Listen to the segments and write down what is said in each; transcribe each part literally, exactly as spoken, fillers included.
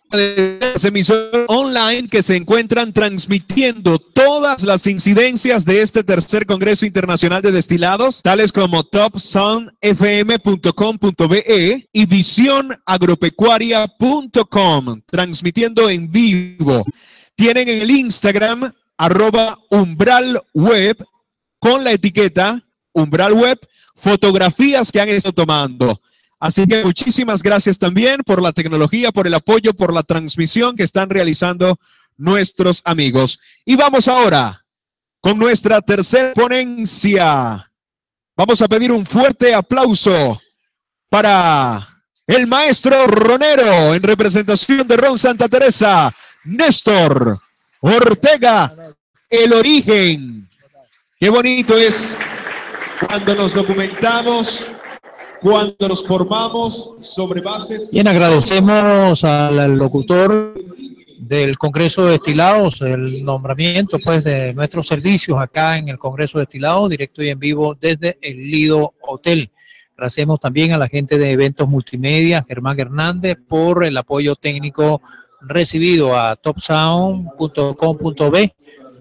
de las emisoras online que se encuentran transmitiendo todas las incidencias de este tercer Congreso Internacional de Destilados, tales como top sound f m punto com punto b e y visión agropecuaria punto com, transmitiendo en vivo. Tienen en el Instagram arroba umbralweb con la etiqueta umbralweb, fotografías que han estado tomando. Así que muchísimas gracias también por la tecnología, por el apoyo, por la transmisión que están realizando nuestros amigos. Y vamos ahora con nuestra tercera ponencia. Vamos a pedir un fuerte aplauso para el maestro ronero en representación de Ron Santa Teresa, Néstor Ortega, el origen. Qué bonito es cuando nos documentamos, cuando nos formamos sobre bases. Bien, agradecemos al locutor del Congreso de Destilados el nombramiento pues de nuestros servicios acá en el Congreso de Destilados, directo y en vivo desde el Lido Hotel. Agradecemos también a la gente de Eventos Multimedia, Germán Hernández, por el apoyo técnico recibido a top sound punto com punto b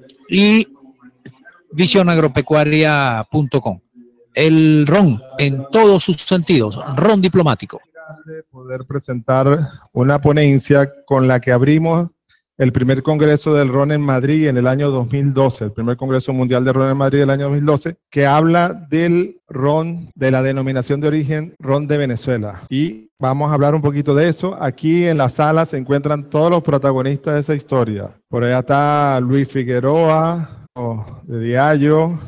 y visión agropecuaria punto com. El ron en todos sus sentidos, ron diplomático. Poder presentar una ponencia con la que abrimos el primer Congreso del Ron en Madrid en el año dos mil doce, el primer Congreso Mundial de Ron en Madrid del año dos mil doce, que habla del ron, de la denominación de origen ron de Venezuela. Y vamos a hablar un poquito de eso. Aquí en la sala se encuentran todos los protagonistas de esa historia. Por allá está Luis Figueroa, oh, de Diallo.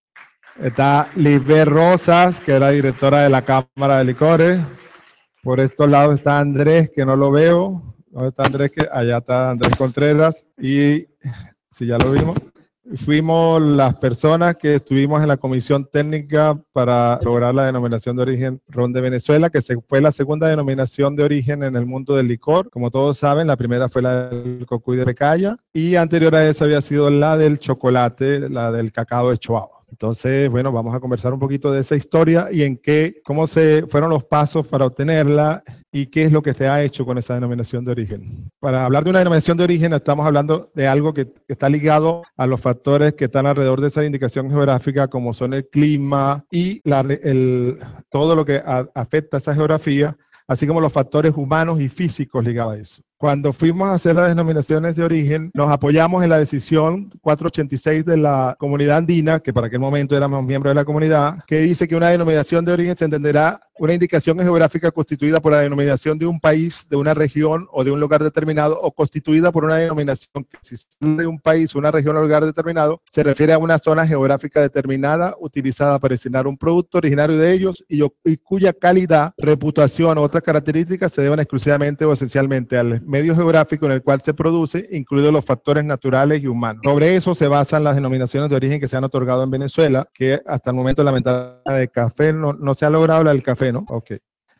Está Lisbeth Rosas, que es la directora de la Cámara de Licores. Por estos lados está Andrés, que no lo veo. ¿Dónde está Andrés? Que allá está Andrés Contreras. Y si ya lo vimos, fuimos las personas que estuvimos en la comisión técnica para lograr la denominación de origen ron de Venezuela, que se, fue la segunda denominación de origen en el mundo del licor. Como todos saben, la primera fue la del cocuy de Pecaya y anterior a esa había sido la del chocolate, la del cacao de Choagua. Entonces, bueno, vamos a conversar un poquito de esa historia y en qué, cómo se fueron los pasos para obtenerla y qué es lo que se ha hecho con esa denominación de origen. Para hablar de una denominación de origen, estamos hablando de algo que está ligado a los factores que están alrededor de esa indicación geográfica, como son el clima y la, el, todo lo que a, afecta a esa geografía, así como los factores humanos y físicos ligados a eso. Cuando fuimos a hacer las denominaciones de origen, nos apoyamos en la decisión cuatrocientos ochenta y seis de la Comunidad Andina, que para aquel momento éramos miembros de la comunidad, que dice que una denominación de origen se entenderá una indicación geográfica constituida por la denominación de un país, de una región o de un lugar determinado, o constituida por una denominación que si de un país, una región o lugar determinado, se refiere a una zona geográfica determinada utilizada para designar un producto originario de ellos y, y cuya calidad, reputación o otras características se deban exclusivamente o esencialmente al medio geográfico en el cual se produce, incluidos los factores naturales y humanos. Sobre eso se basan las denominaciones de origen que se han otorgado en Venezuela, que hasta el momento lamentablemente de café no, no se ha logrado la del café, ¿no? Ok.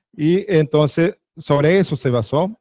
Y entonces sobre eso se basó.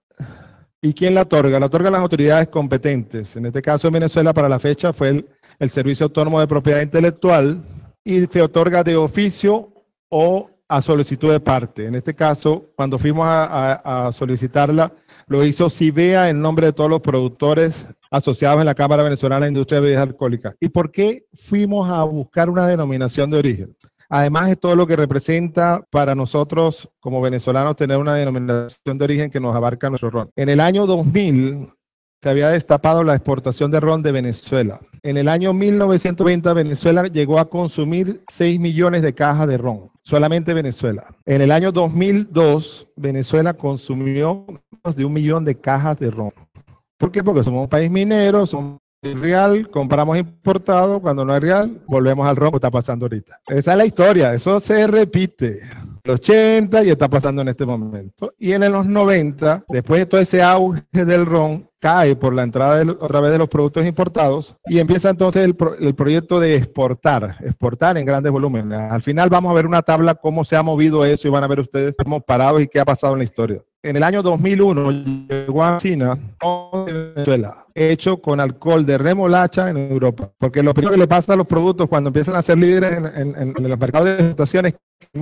¿Y quién la otorga? La otorgan las autoridades competentes. En este caso en Venezuela para la fecha fue el, el Servicio Autónomo de Propiedad Intelectual y se otorga de oficio o a solicitud de parte. En este caso, cuando fuimos a, a, a solicitarla, lo hizo CIBEA en nombre de todos los productores asociados en la Cámara Venezolana de Industria de Bebidas Alcohólicas. ¿Y por qué fuimos a buscar una denominación de origen? Además de todo lo que representa para nosotros como venezolanos tener una denominación de origen que nos abarca nuestro ron. En el año dos mil se había destapado la exportación de ron de Venezuela. En el año mil novecientos veinte Venezuela llegó a consumir seis millones de cajas de ron. Solamente Venezuela. En el año dos mil dos, Venezuela consumió menos de un millón de cajas de ron. ¿Por qué? Porque somos un país minero, somos real, compramos importado, cuando no es real, volvemos al ron que está pasando ahorita. Esa es la historia, eso se repite. En los ochenta y está pasando en este momento. Y en los noventa, después de todo ese auge del ron, cae por la entrada de, otra vez de los productos importados y empieza entonces el, pro, el proyecto de exportar, exportar en grandes volúmenes. Al final vamos a ver una tabla cómo se ha movido eso y van a ver ustedes cómo hemos parado y qué ha pasado en la historia. En el año dos mil uno llegó a China, Venezuela, hecho con alcohol de remolacha en Europa. Porque lo primero que le pasa a los productos cuando empiezan a ser líderes en, en, en los mercados de exportación es que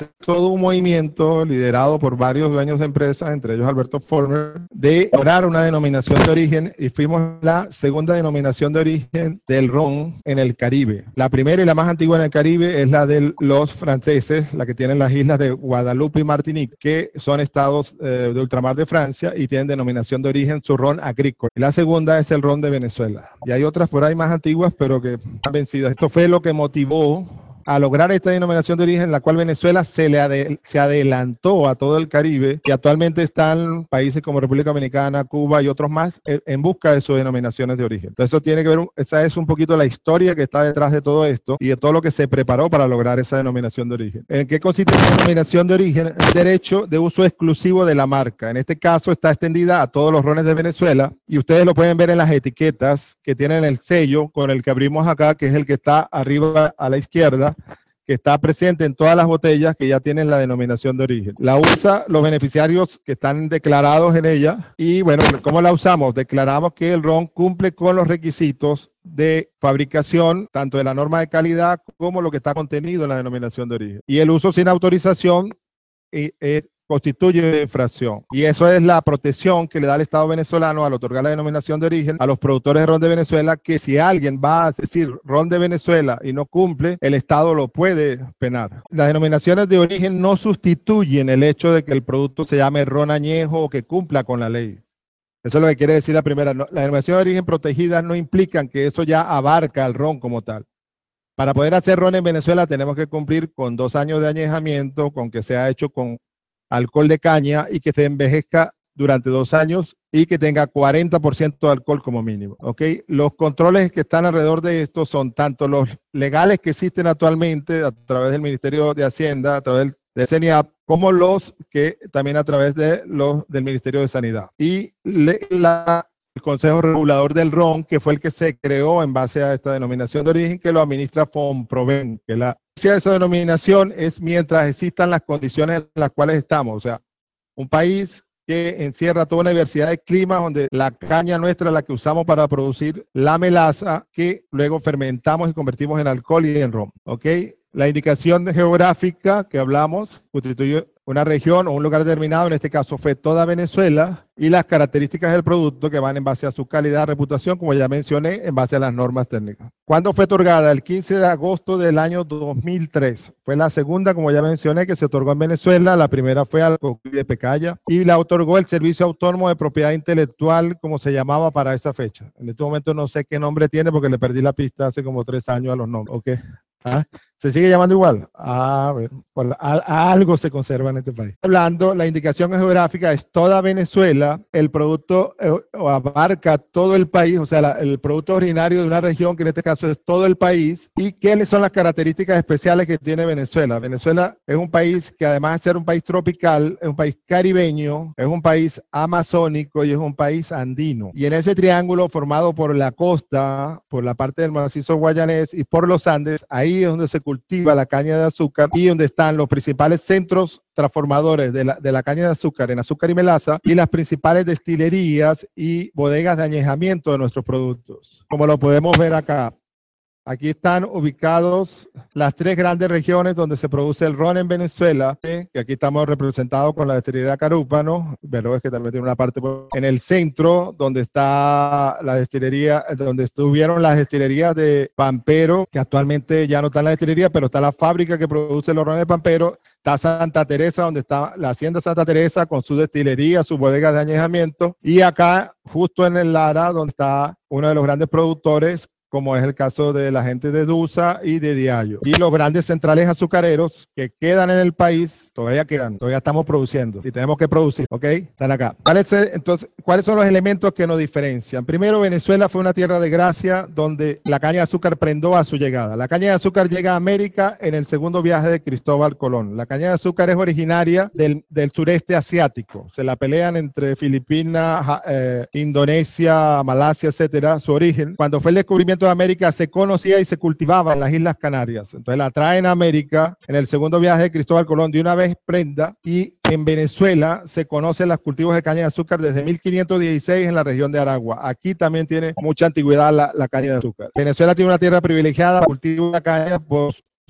todo un movimiento liderado por varios dueños de empresas, entre ellos Alberto Former, de lograr una denominación de origen, y fuimos la segunda denominación de origen del ron en el Caribe. La primera y la más antigua en el Caribe es la de los franceses, la que tienen las islas de Guadalupe y Martinique, que son estados eh, de ultramar de Francia y tienen denominación de origen su ron agrícola. Y la segunda es el ron de Venezuela. Y hay otras por ahí más antiguas, pero que están vencidas. Esto fue lo que motivó a lograr esta denominación de origen, la cual Venezuela se, le ade se adelantó a todo el Caribe, y actualmente están países como República Dominicana, Cuba y otros más en busca de sus denominaciones de origen. Entonces eso tiene que ver, esa es un poquito la historia que está detrás de todo esto y de todo lo que se preparó para lograr esa denominación de origen. ¿En qué consiste la denominación de origen? El derecho de uso exclusivo de la marca. En este caso está extendida a todos los rones de Venezuela, y ustedes lo pueden ver en las etiquetas que tienen el sello con el que abrimos acá, que es el que está arriba a la izquierda, que está presente en todas las botellas que ya tienen la denominación de origen. La usa los beneficiarios que están declarados en ella. Y bueno, ¿cómo la usamos? Declaramos que el ron cumple con los requisitos de fabricación, tanto de la norma de calidad como lo que está contenido en la denominación de origen. Y el uso sin autorización eh, eh, constituye infracción. Y eso es la protección que le da el Estado venezolano al otorgar la denominación de origen a los productores de ron de Venezuela, que si alguien va a decir ron de Venezuela y no cumple, el Estado lo puede penar. Las denominaciones de origen no sustituyen el hecho de que el producto se llame ron añejo o que cumpla con la ley. Eso es lo que quiere decir la primera. No, la denominación de origen protegida no implican que eso ya abarca el ron como tal. Para poder hacer ron en Venezuela tenemos que cumplir con dos años de añejamiento, con que sea hecho con alcohol de caña y que se envejezca durante dos años y que tenga cuarenta por ciento de alcohol como mínimo. ¿Okay? Los controles que están alrededor de esto son tanto los legales que existen actualmente a través del Ministerio de Hacienda, a través del CENIAP, como los que también a través de los del Ministerio de Sanidad. Y le, la, el Consejo Regulador del Ron, que fue el que se creó en base a esta denominación de origen, que lo administra FONPROVEN, que la esa denominación es mientras existan las condiciones en las cuales estamos. O sea, un país que encierra toda una diversidad de climas, donde la caña nuestra es la que usamos para producir la melaza, que luego fermentamos y convertimos en alcohol y en ron. ¿Ok? La indicación geográfica que hablamos constituye una región o un lugar determinado, en este caso fue toda Venezuela, y las características del producto que van en base a su calidad, reputación, como ya mencioné, en base a las normas técnicas. ¿Cuándo fue otorgada? El quince de agosto del año dos mil tres. Fue la segunda, como ya mencioné, que se otorgó en Venezuela. La primera fue al Cocuy de Pecaya y la otorgó el Servicio Autónomo de Propiedad Intelectual, como se llamaba para esa fecha. En este momento no sé qué nombre tiene porque le perdí la pista hace como tres años a los nombres. ¿Ok? ¿Ah? ¿Se sigue llamando igual? Ah, a ver, por, a, a algo se conserva en este país. Hablando, la indicación geográfica es toda Venezuela. El producto eh, abarca todo el país, o sea, la, el producto originario de una región, que en este caso es todo el país. ¿Y qué son las características especiales que tiene Venezuela? Venezuela es un país que, además de ser un país tropical, es un país caribeño, es un país amazónico y es un país andino. Y en ese triángulo formado por la costa, por la parte del macizo guayanés y por los Andes, ahí es donde se cultiva la caña de azúcar y donde están los principales centros transformadores de la, de la caña de azúcar en azúcar y melaza, y las principales destilerías y bodegas de añejamiento de nuestros productos. Como lo podemos ver acá, aquí están ubicados las tres grandes regiones donde se produce el ron en Venezuela, ¿sí? Que aquí estamos representados con la destilería Carúpano, pero es que también tiene una parte en el centro donde está la destilería, donde estuvieron las destilerías de Pampero, que actualmente ya no está en la destilería, pero está la fábrica que produce los rones de Pampero. Está Santa Teresa, donde está la hacienda Santa Teresa con su destilería, su bodega de añejamiento, y acá justo en el Lara, donde está uno de los grandes productores, como es el caso de la gente de Dusa y de Diallo. Y los grandes centrales azucareros que quedan en el país, todavía quedan, todavía estamos produciendo y tenemos que producir, ¿ok? Están acá. ¿Cuáles, entonces, ¿cuáles son los elementos que nos diferencian? Primero, Venezuela fue una tierra de gracia donde la caña de azúcar prendó a su llegada. La caña de azúcar llega a América en el segundo viaje de Cristóbal Colón. La caña de azúcar es originaria del, del sureste asiático. Se la pelean entre Filipinas, eh, Indonesia, Malasia, etcétera, su origen. Cuando fue el descubrimiento de América, se conocía y se cultivaba en las Islas Canarias. Entonces la traen a América en el segundo viaje de Cristóbal Colón, de una vez prenda, y en Venezuela se conocen los cultivos de caña de azúcar desde mil quinientos dieciséis en la región de Aragua. Aquí también tiene mucha antigüedad la, la caña de azúcar. Venezuela tiene una tierra privilegiada, cultiva la caña por su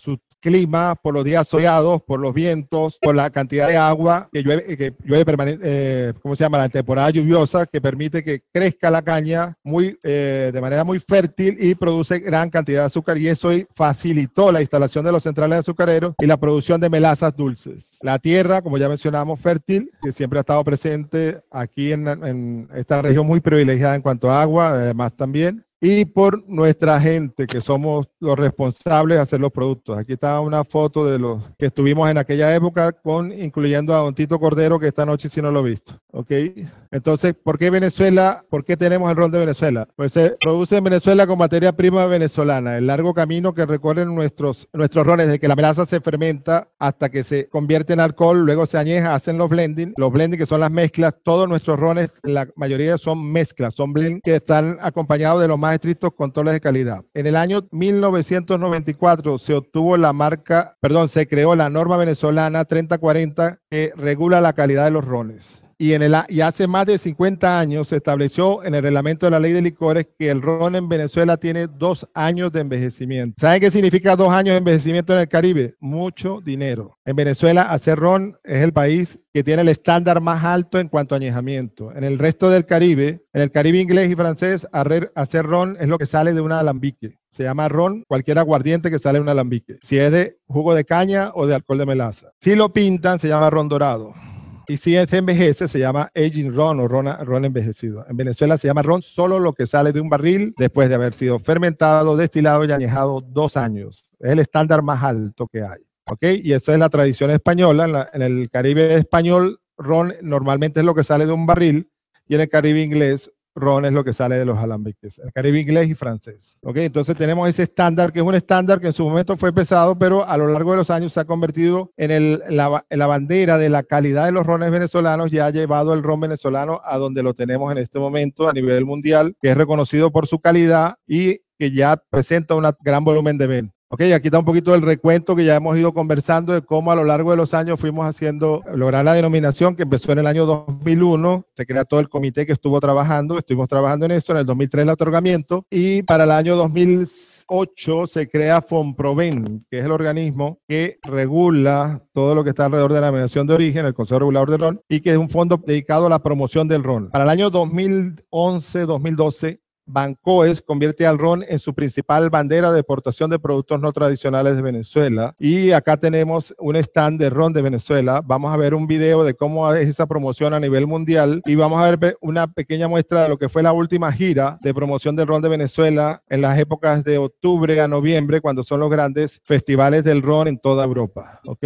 clima, por los días soleados, por los vientos, por la cantidad de agua que llueve, que llueve permanente, eh, ¿cómo se llama? La temporada lluviosa, que permite que crezca la caña muy, eh, de manera muy fértil y produce gran cantidad de azúcar, y eso facilitó la instalación de los centrales azucareros y la producción de melazas dulces. La tierra, como ya mencionamos, fértil, que siempre ha estado presente aquí en, en esta región muy privilegiada en cuanto a agua, además también. Y por nuestra gente, que somos los responsables de hacer los productos. Aquí está una foto de los que estuvimos en aquella época, con, incluyendo a don Tito Cordero, que esta noche sí no lo he visto. ¿Ok? Entonces, ¿por qué Venezuela? ¿Por qué tenemos el ron de Venezuela? Pues se produce en Venezuela con materia prima venezolana. El largo camino que recorren nuestros, nuestros rones, desde que la melaza se fermenta hasta que se convierte en alcohol, luego se añeja, hacen los blending. Los blending, que son las mezclas, todos nuestros rones, la mayoría son mezclas, son blend que están acompañados de los más estrictos controles de calidad. En el año mil novecientos noventa y cuatro se obtuvo la marca, perdón, se creó la norma venezolana treinta cuarenta, que regula la calidad de los rones. Y, en el, y hace más de cincuenta años se estableció en el reglamento de la ley de licores que el ron en Venezuela tiene dos años de envejecimiento. ¿Saben qué significa dos años de envejecimiento en el Caribe? Mucho dinero. En Venezuela, hacer ron es el país que tiene el estándar más alto en cuanto a añejamiento. En el resto del Caribe, en el Caribe inglés y francés, hacer ron es lo que sale de un alambique. Se llama ron cualquier aguardiente que sale de un alambique, si es de jugo de caña o de alcohol de melaza. Si lo pintan, se llama ron dorado. Y si se envejece, se llama aging ron o ron, ron envejecido. En Venezuela se llama ron solo lo que sale de un barril después de haber sido fermentado, destilado y añejado dos años. Es el estándar más alto que hay. ¿Ok? Y esa es la tradición española. En, la, en el Caribe español, ron normalmente es lo que sale de un barril, y en el Caribe inglés, ron es lo que sale de los alambiques, el Caribe inglés y francés. ¿Ok? Entonces tenemos ese estándar, que es un estándar que en su momento fue pesado, pero a lo largo de los años se ha convertido en, el, la, en la bandera de la calidad de los rones venezolanos, y ha llevado el ron venezolano a donde lo tenemos en este momento a nivel mundial, que es reconocido por su calidad y que ya presenta un gran volumen de venta. Ok, aquí está un poquito el recuento que ya hemos ido conversando de cómo a lo largo de los años fuimos haciendo, lograr la denominación, que empezó en el año dos mil uno, se crea todo el comité que estuvo trabajando, estuvimos trabajando en eso, en el dos mil tres el otorgamiento, y para el año dos mil ocho se crea FONPROVEN, que es el organismo que regula todo lo que está alrededor de la denominación de origen, el Consejo Regulador del Ron, y que es un fondo dedicado a la promoción del ron. Para el año dos mil once dos mil doce, Bancoes convierte al ron en su principal bandera de exportación de productos no tradicionales de Venezuela, y acá tenemos un stand de ron de Venezuela. Vamos a ver un video de cómo es esa promoción a nivel mundial, y vamos a ver una pequeña muestra de lo que fue la última gira de promoción del ron de Venezuela en las épocas de octubre a noviembre, cuando son los grandes festivales del ron en toda Europa. ¿Ok?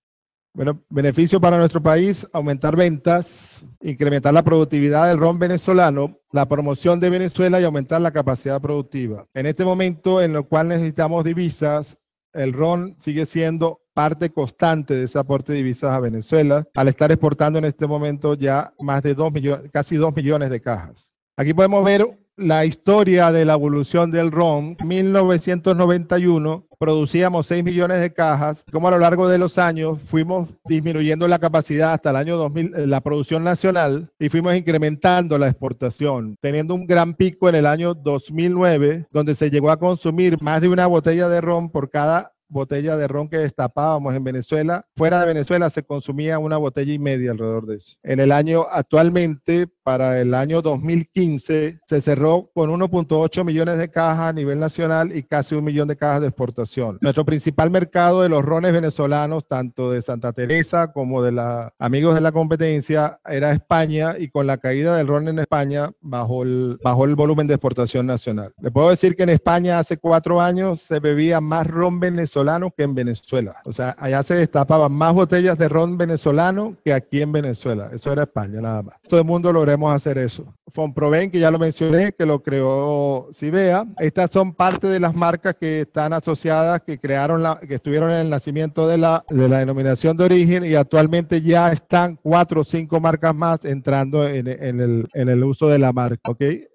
Bueno, beneficio para nuestro país: aumentar ventas, incrementar la productividad del ron venezolano, la promoción de Venezuela y aumentar la capacidad productiva. En este momento en el cual necesitamos divisas, el ron sigue siendo parte constante de ese aporte de divisas a Venezuela, al estar exportando en este momento ya más de dos millones, casi dos millones de cajas. Aquí podemos ver la historia de la evolución del ron. En mil novecientos noventa y uno producíamos seis millones de cajas, como a lo largo de los años fuimos disminuyendo la capacidad hasta el año dos mil, la producción nacional, y fuimos incrementando la exportación, teniendo un gran pico en el año dos mil nueve, donde se llegó a consumir más de una botella de ron por cada botella de ron que destapábamos en Venezuela. Fuera de Venezuela se consumía una botella y media alrededor de eso. En el año actualmente, para el año dos mil quince, se cerró con uno punto ocho millones de cajas a nivel nacional y casi un millón de cajas de exportación. Nuestro principal mercado de los rones venezolanos, tanto de Santa Teresa como de los amigos de la competencia, era España, y con la caída del ron en España bajó el, bajó el volumen de exportación nacional. Le puedo decir que en España hace cuatro años se bebía más ron venezolano que en Venezuela. O sea, allá se destapaban más botellas de ron venezolano que aquí en Venezuela. Eso era España nada más. Todo el mundo logremos hacer eso. FONPROVEN, que ya lo mencioné, que lo creó Cibea. Estas son parte de las marcas que están asociadas, que crearon la, que estuvieron en el nacimiento de la, de la denominación de origen, y actualmente ya están cuatro o cinco marcas más entrando en, en, el, en el uso de la marca. ¿Ok?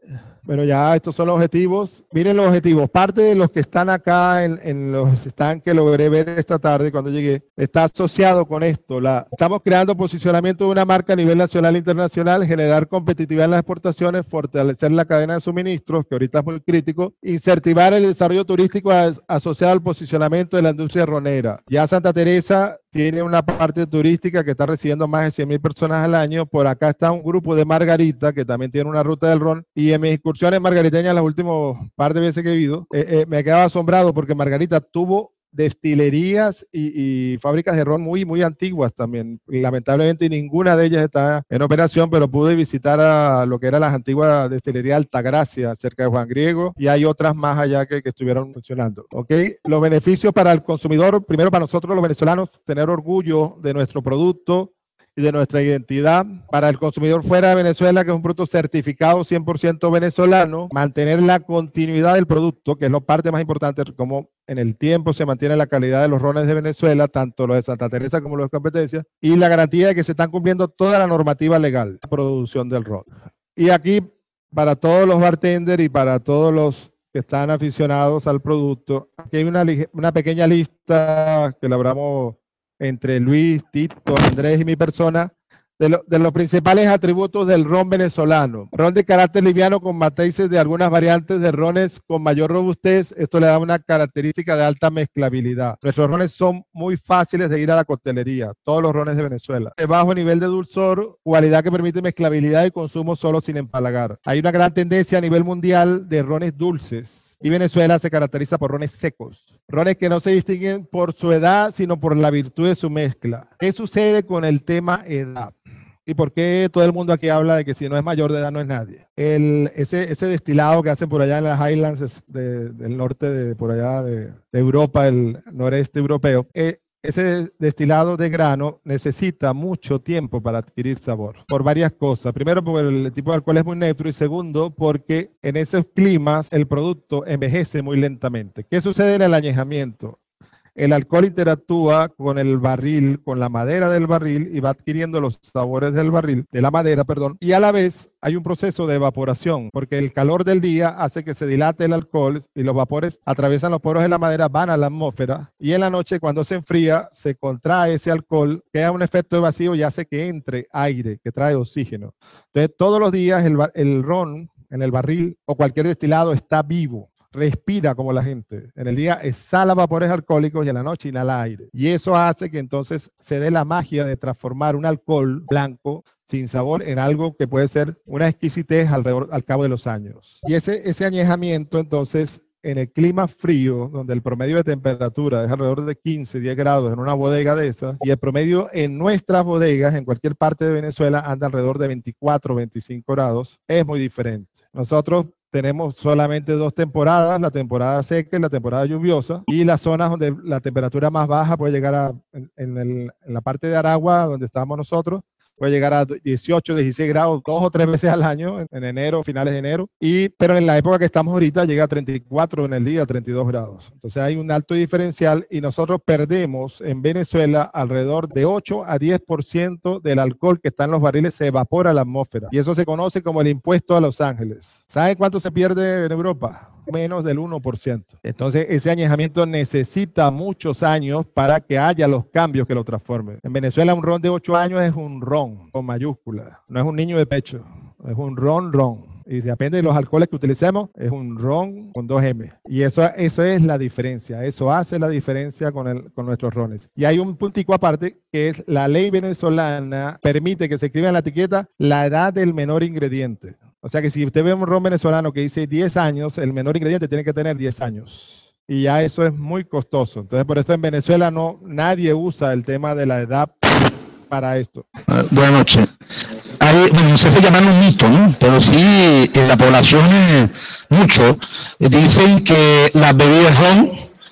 Bueno, ya estos son los objetivos. Miren los objetivos. Parte de los que están acá en, en los stands que logré ver esta tarde cuando llegué, está asociado con esto. La, estamos creando posicionamiento de una marca a nivel nacional e internacional, generar competitividad en las exportaciones, fortalecer la cadena de suministros, que ahorita es muy crítico, incentivar el desarrollo turístico as, asociado al posicionamiento de la industria ronera. Ya Santa Teresa tiene una parte turística que está recibiendo más de cien mil personas al año. Por acá está un grupo de Margarita, que también tiene una ruta del ron. Y en mis excursiones margariteñas, las últimas par de veces que he vivido, eh, eh, me quedaba asombrado porque Margarita tuvo destilerías y, y fábricas de ron muy, muy antiguas también. Lamentablemente ninguna de ellas está en operación, pero pude visitar a lo que era las antiguas destilerías Altagracia, cerca de Juan Griego, y hay otras más allá que, que estuvieron funcionando. ¿Ok? Los beneficios para el consumidor, primero para nosotros los venezolanos, tener orgullo de nuestro producto y de nuestra identidad. Para el consumidor fuera de Venezuela, que es un producto certificado cien por ciento venezolano, mantener la continuidad del producto, que es la parte más importante, como en el tiempo se mantiene la calidad de los rones de Venezuela, tanto los de Santa Teresa como los de competencia, y la garantía de que se están cumpliendo toda la normativa legal de producción del ron. Y aquí, para todos los bartenders y para todos los que están aficionados al producto, aquí hay una, una pequeña lista que elaboramos entre Luis, Tito, Andrés y mi persona, de, lo, de los principales atributos del ron venezolano. Ron de carácter liviano con matices de algunas variantes de rones con mayor robustez. Esto le da una característica de alta mezclabilidad. Nuestros rones son muy fáciles de ir a la coctelería, todos los rones de Venezuela. De bajo nivel de dulzor, cualidad que permite mezclabilidad y consumo solo sin empalagar. Hay una gran tendencia a nivel mundial de rones dulces. Y Venezuela se caracteriza por rones secos, rones que no se distinguen por su edad, sino por la virtud de su mezcla. ¿Qué sucede con el tema edad? ¿Y por qué todo el mundo aquí habla de que si no es mayor de edad no es nadie? El, ese, ese destilado que hacen por allá en las Highlands de, del norte, de por allá de, de Europa, el noreste europeo, eh, ese destilado de grano necesita mucho tiempo para adquirir sabor, por varias cosas. Primero, porque el tipo de alcohol es muy neutro, y segundo, porque en esos climas el producto envejece muy lentamente. ¿Qué sucede en el añejamiento? El alcohol interactúa con el barril, con la madera del barril, y va adquiriendo los sabores del barril, de la madera, perdón, y a la vez hay un proceso de evaporación, porque el calor del día hace que se dilate el alcohol y los vapores atraviesan los poros de la madera, van a la atmósfera, y en la noche cuando se enfría, se contrae ese alcohol, crea un efecto de vacío y hace que entre aire, que trae oxígeno. Entonces todos los días el, el ron en el barril o cualquier destilado está vivo. Respira como la gente. En el día exhala vapores alcohólicos y en la noche inhala aire. Y eso hace que entonces se dé la magia de transformar un alcohol blanco sin sabor en algo que puede ser una exquisitez alrededor, al cabo de los años. Y ese, ese añejamiento entonces en el clima frío, donde el promedio de temperatura es alrededor de quince, diez grados en una bodega de esas, y el promedio en nuestras bodegas, en cualquier parte de Venezuela, anda alrededor de veinticuatro, veinticinco grados, es muy diferente. Nosotros tenemos solamente dos temporadas, la temporada seca y la temporada lluviosa, y las zonas donde la temperatura más baja puede llegar a, en, en, el, en la parte de Aragua, donde estamos nosotros, puede llegar a dieciocho, dieciséis grados dos o tres veces al año, en, en enero, finales de enero, y, pero en la época que estamos ahorita llega a treinta y cuatro en el día, treinta y dos grados. Entonces hay un alto diferencial y nosotros perdemos en Venezuela alrededor de ocho a diez por ciento del alcohol que está en los barriles, se evapora a la atmósfera, y eso se conoce como el impuesto a Los Ángeles. ¿Saben cuánto se pierde en Europa? Menos del uno por ciento. Entonces ese añejamiento necesita muchos años para que haya los cambios que lo transformen. En Venezuela un ron de ocho años es un ron con mayúscula, no es un niño de pecho, es un ron ron. Y depende de los alcoholes que utilicemos, es un ron con dos eme. Y eso, eso es la diferencia, eso hace la diferencia con, el, con nuestros rones. Y hay un puntico aparte, que es la ley venezolana permite que se escriba en la etiqueta la edad del menor ingrediente. O sea que si usted ve un ron venezolano que dice diez años, el menor ingrediente tiene que tener diez años. Y ya eso es muy costoso. Entonces por eso en Venezuela no, nadie usa el tema de la edad para esto. Uh, buenas noches. Hay, bueno, no sé si llamarlo un mito, ¿no? Pero sí, en la población eh, mucho eh, dicen que las bebidas ron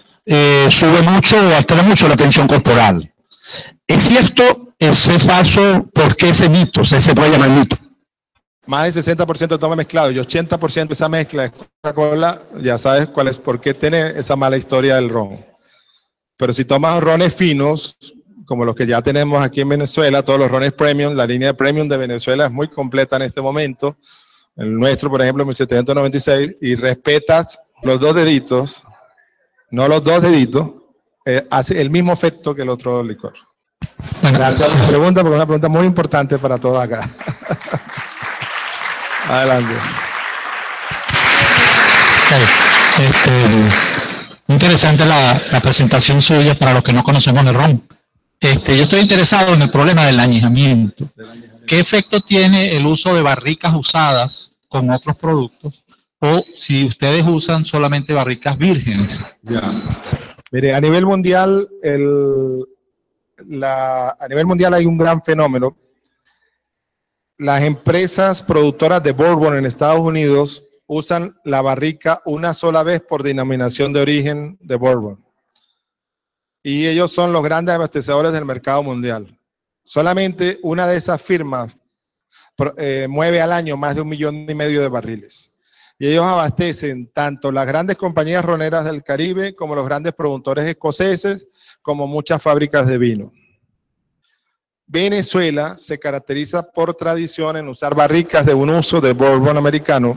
eh, sube mucho o altera mucho la tensión corporal. ¿Es cierto? ¿Es falso? ¿Por qué ese mito? ¿Se, se puede llamar mito? Más del sesenta por ciento toma mezclado y ochenta por ciento de esa mezcla es Coca-Cola, ya sabes cuál es, por qué tiene esa mala historia del ron. Pero si tomas rones finos, como los que ya tenemos aquí en Venezuela, todos los rones premium, la línea de premium de Venezuela es muy completa en este momento, el nuestro, por ejemplo, mil setecientos noventa y seis, y respetas los dos deditos, no los dos deditos, eh, hace el mismo efecto que el otro licor. Gracias por la pregunta, porque es una pregunta muy importante para todos acá. Adelante. Este, interesante la, la presentación suya para los que no conocemos el ron. Este, yo estoy interesado en el problema del añejamiento. ¿Qué efecto tiene el uso de barricas usadas con otros productos? O si ustedes usan solamente barricas vírgenes. Ya. Mire, a nivel mundial, el, la, a nivel mundial hay un gran fenómeno. Las empresas productoras de bourbon en Estados Unidos usan la barrica una sola vez por denominación de origen de bourbon. Y ellos son los grandes abastecedores del mercado mundial. Solamente una de esas firmas eh, mueve al año más de un millón y medio de barriles. Y ellos abastecen tanto las grandes compañías roneras del Caribe como los grandes productores escoceses, como muchas fábricas de vino. Venezuela se caracteriza por tradición en usar barricas de un uso de bourbon americano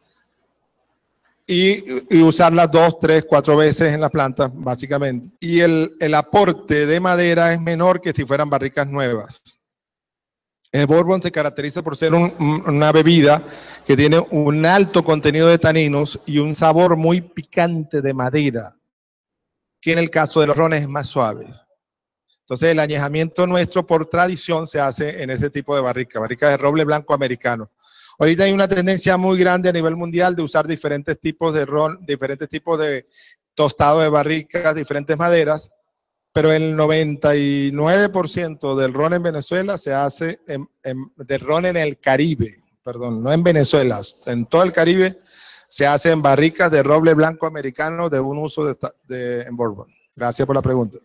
y, y usarlas dos, tres, cuatro veces en la planta, básicamente. Y el, el aporte de madera es menor que si fueran barricas nuevas. El bourbon se caracteriza por ser un, una bebida que tiene un alto contenido de taninos y un sabor muy picante de madera, que en el caso de los rones es más suave. Entonces el añejamiento nuestro por tradición se hace en ese tipo de barrica, barrica de roble blanco americano. Ahorita hay una tendencia muy grande a nivel mundial de usar diferentes tipos de ron, diferentes tipos de tostado de barricas, diferentes maderas, pero el noventa y nueve por ciento del ron en Venezuela se hace en, en, de ron en el Caribe, perdón, no en Venezuela, en todo el Caribe se hace en barricas de roble blanco americano de un uso de, de en bourbon. Gracias por la pregunta.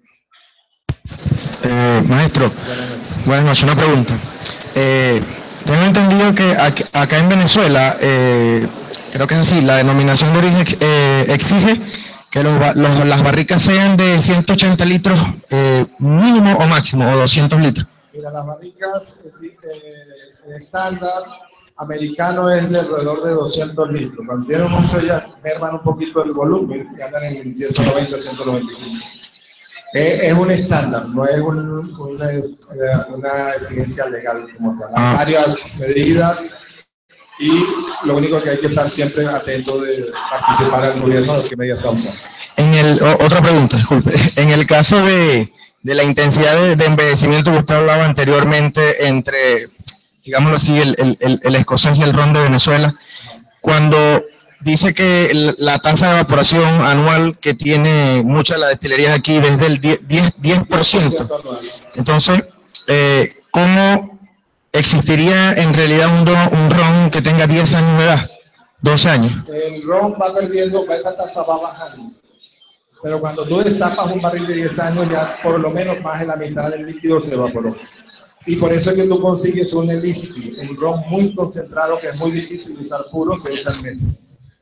Eh, maestro, buenas noches, una pregunta. Eh, tengo entendido que aquí, acá en Venezuela, eh, creo que es así, la denominación de origen eh, exige que los, los, las barricas sean de ciento ochenta litros eh, mínimo o máximo, o doscientos litros. Mira, las barricas eh, estándar americano es de alrededor de doscientos litros. Cuando tienen un uso ya merman un poquito el volumen y andan en ciento noventa, ciento noventa y cinco. Eh, es un estándar, no es un, una, una exigencia legal como tal. Hay varias medidas y lo único que hay que estar siempre atento de participar al gobierno de qué medidas está usando. En el, o, otra pregunta, disculpe. En el caso de, de la intensidad de, de envejecimiento que usted hablaba anteriormente entre, digámoslo así, el, el, el, el escocés y el ron de Venezuela, cuando dice que la tasa de evaporación anual que tiene muchas de las destilerías aquí desde el diez por ciento. Entonces, eh, ¿cómo existiría en realidad un, un ron que tenga diez años de edad? doce años. El ron va perdiendo, esa tasa va bajando. Pero cuando tú destapas un barril de diez años, ya por lo menos más de la mitad del líquido se evaporó. Y por eso es que tú consigues un elixir, un ron muy concentrado que es muy difícil de usar puro, se usa en mesa.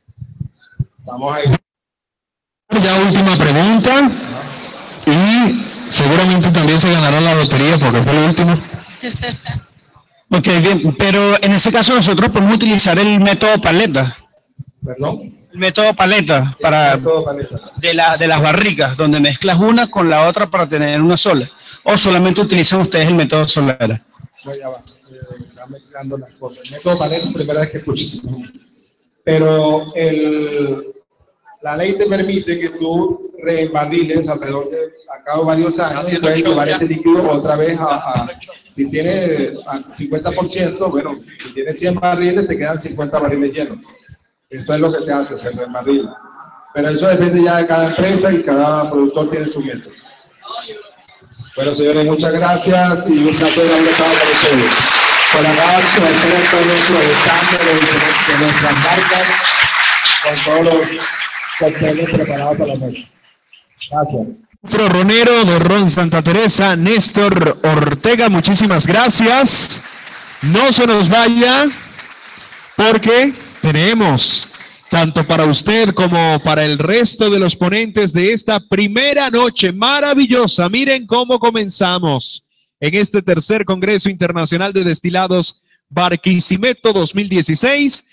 Vamos a ir. Ya última pregunta. Y seguramente también se ganará la lotería porque fue el último. Ok, bien, pero en ese caso nosotros podemos utilizar el método paleta. ¿Perdón? El método paleta para método paleta? De, la, de las barricas, donde mezclas una con la otra para tener una sola. O solamente utilizan ustedes el método Solera. No, ya va. Eh, está mezclando las cosas. El método paleta es la primera vez que escucho. Pero el, la ley te permite que tú reembarriles alrededor de, a cabo varios años, y puedes llevar ese líquido otra vez a, a si tiene a cincuenta por ciento, bueno, si tienes cien barriles, te quedan cincuenta barriles llenos. Eso es lo que se hace, se reembarrila. Pero eso depende ya de cada empresa y cada productor tiene su método. Bueno, señores, muchas gracias y un placer haber estado con ustedes. Por acá, esperen todos nuestros estándares de, de nuestras marcas con todos los cócteles preparados para la noche. Gracias. Nuestro ronero de Ron Santa Teresa, Néstor Ortega, muchísimas gracias. No se nos vaya porque tenemos tanto para usted como para el resto de los ponentes de esta primera noche maravillosa. Miren cómo comenzamos en este tercer Congreso Internacional de Destilados Barquisimeto dos mil dieciséis.